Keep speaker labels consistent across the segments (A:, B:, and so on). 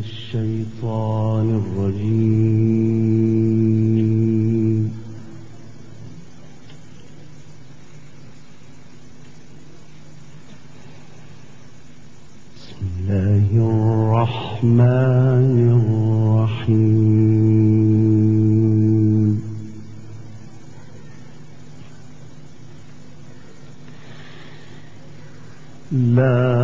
A: الشيطان الرجيم. بسم الله الرحمن الرحيم. لا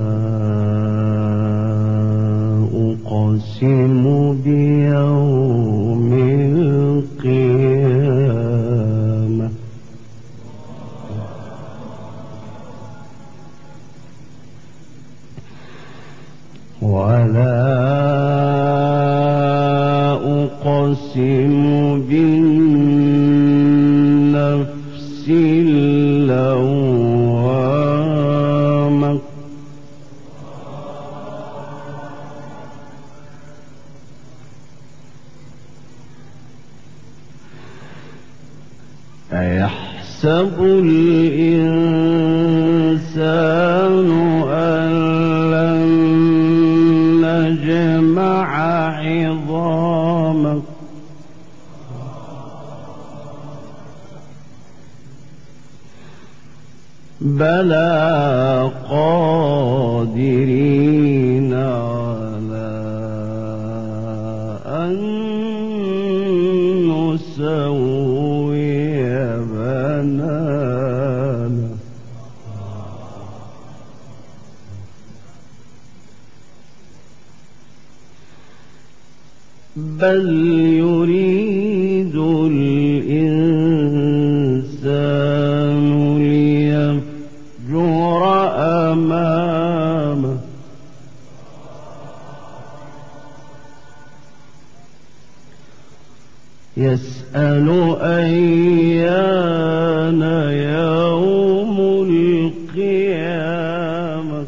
A: أقسم بيوم القيامة ولا أقسم بالنفس اللوامة أيحسب الإنسان أن لن نجمع عظامه بلى قادرين على أن نسوي بنانه بل يريد الإنسان ليفجر أمامه يسأل أيان يوم القيامة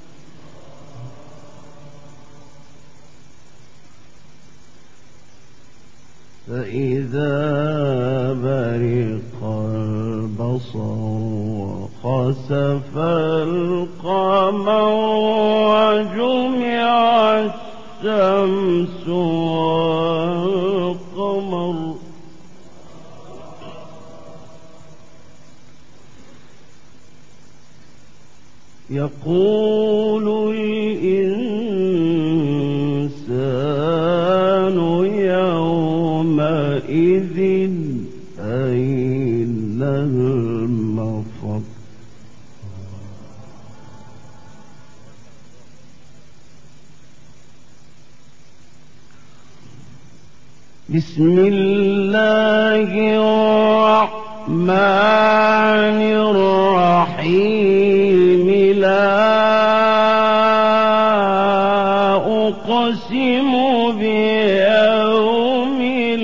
A: فإذا برق البصر وخسف القمر وجمع الشمس والقمر يقول الإنسان يومئذ أين المفر بسم الله الرحمن الرحيم لا أقسم بيوم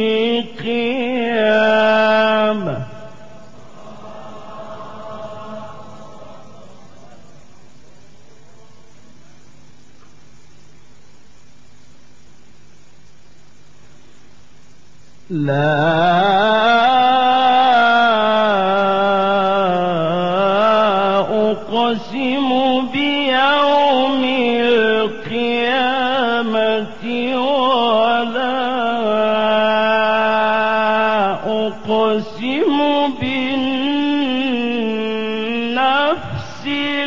A: القيامة لا أقسم بيوم القيامة ولا أقسم بالنفس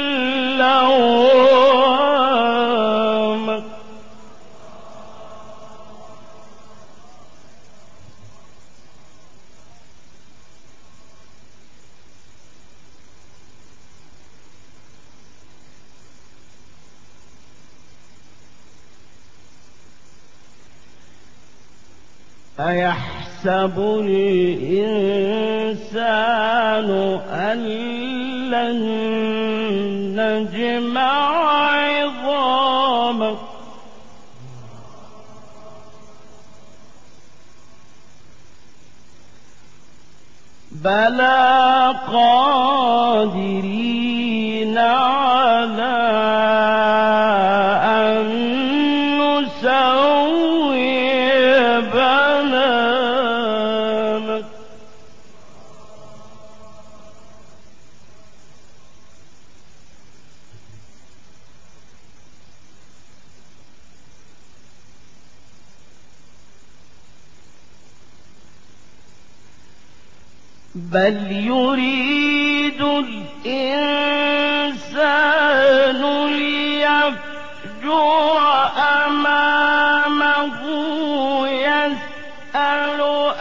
A: اللوامة أيحسب الإنسان أن لن نجمع عظامه بلى قادرين على أن نسوي بنانه بل يريد الإنسان ليفجر أمامه يسأل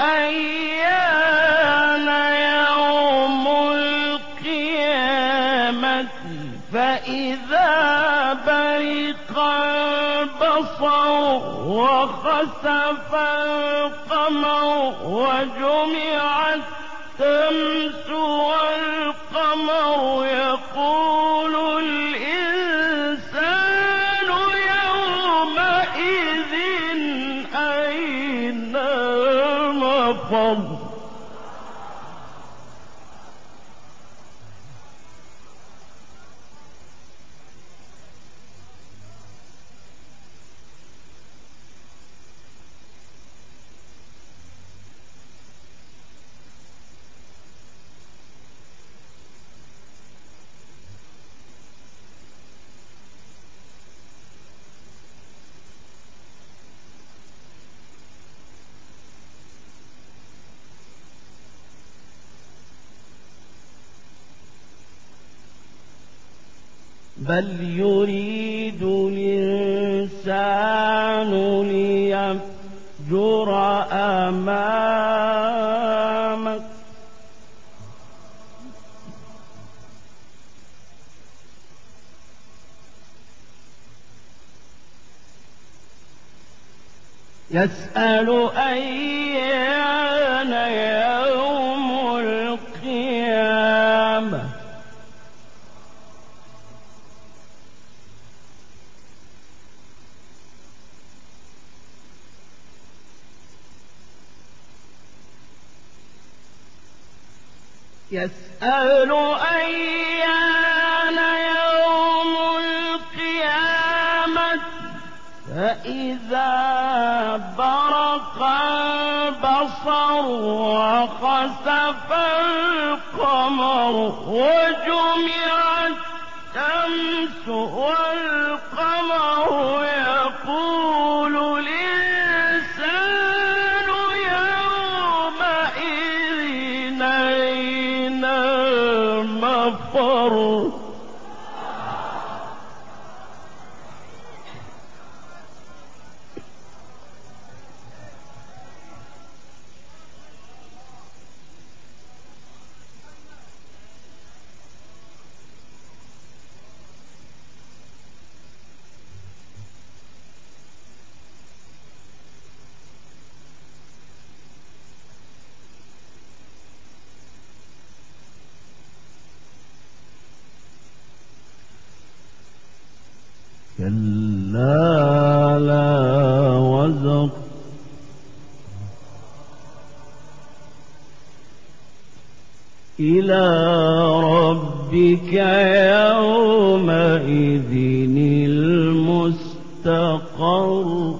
A: أيان يوم القيامة فإذا برق البصر وخسف القمر وجمع الشمس والقمر يقول الإنسان يومئذ أين المفر. بل يريد الإنسان ليفجر أمامه يسأل أيان يوم القيامة يسأل أيان يوم القيامة فإذا برق البصر وخسف القمر وجمع الشمس والقمر يقول الإنسان يومئذ أين المفر. كلا لا وزر إلى ربك يومئذ المستقر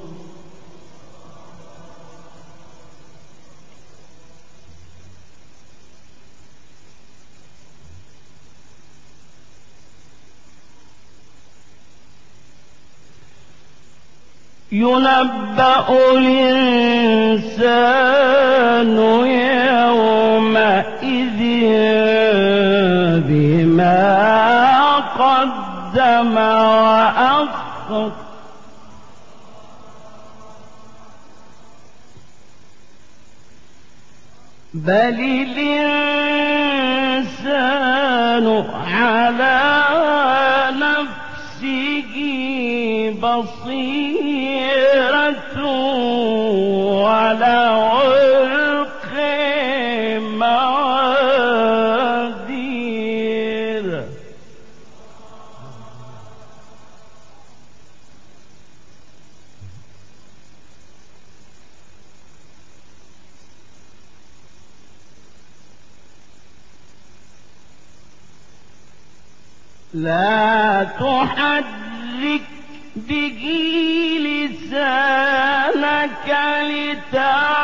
A: ينبأ الإنسان يومئذ بما قدم وأخر بل الإنسان على نفسه بصيرة ولو ألقي موازين لا تحرك به لسانك لتعلم